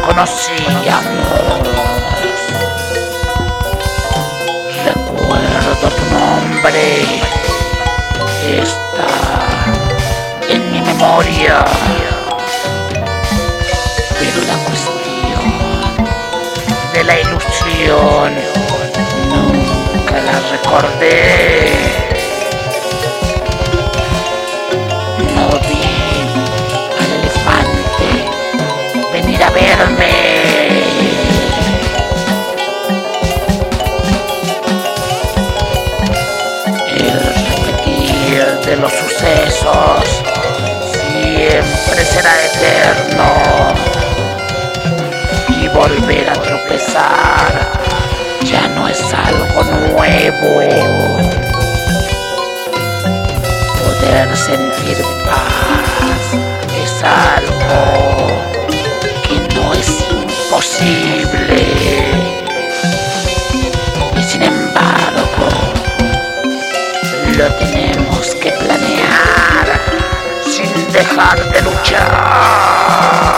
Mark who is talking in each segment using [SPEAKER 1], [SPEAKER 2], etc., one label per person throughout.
[SPEAKER 1] conocíamos. Recuerdo tu nombre, está en mi memoria, pero la cuestión de la ilusión nunca la recordé. No vi al elefante venir a verme. El repetir de los sucesos siempre será eterno, y volver a tropezar ya no es algo nuevo. Poder sentir paz es algo que no es imposible, y sin embargo lo tenemos que planear sin dejar de luchar.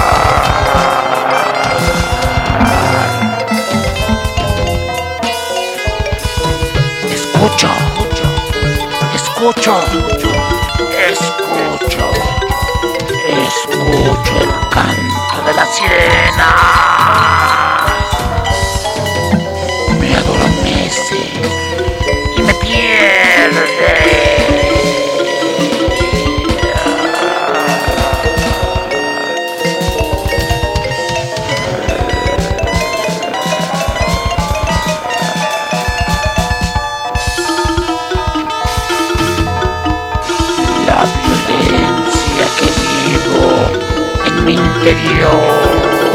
[SPEAKER 1] Escucho, escucho el canto de la sirena. Me adormece y me pierde. La violencia que vivo en mi interior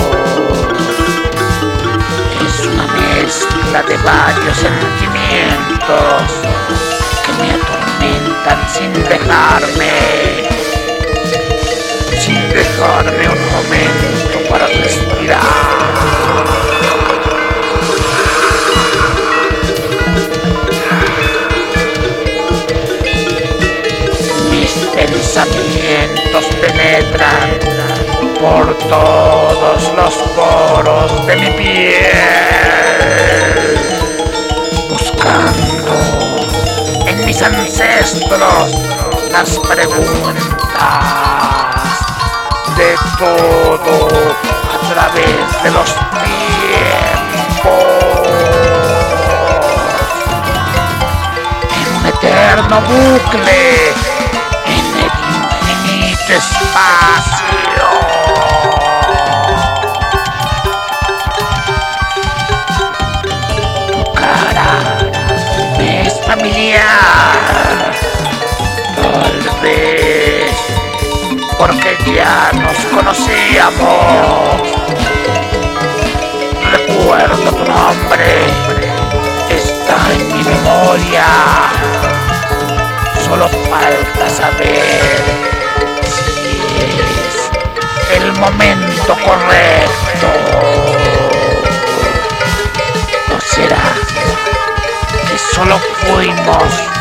[SPEAKER 1] es una mezcla de varios sentimientos que me atormentan sin dejarme un momento para respirar. Pensamientos penetran por todos los poros de mi piel, buscando en mis ancestros las preguntas de todo a través de los tiempos, en un eterno bucle, espacio. Tu cara me es familiar, tal vez porque ya nos conocíamos. Recuerdo tu nombre, está en mi memoria. Solo falta saber el momento correcto. ¿O será que solo fuimos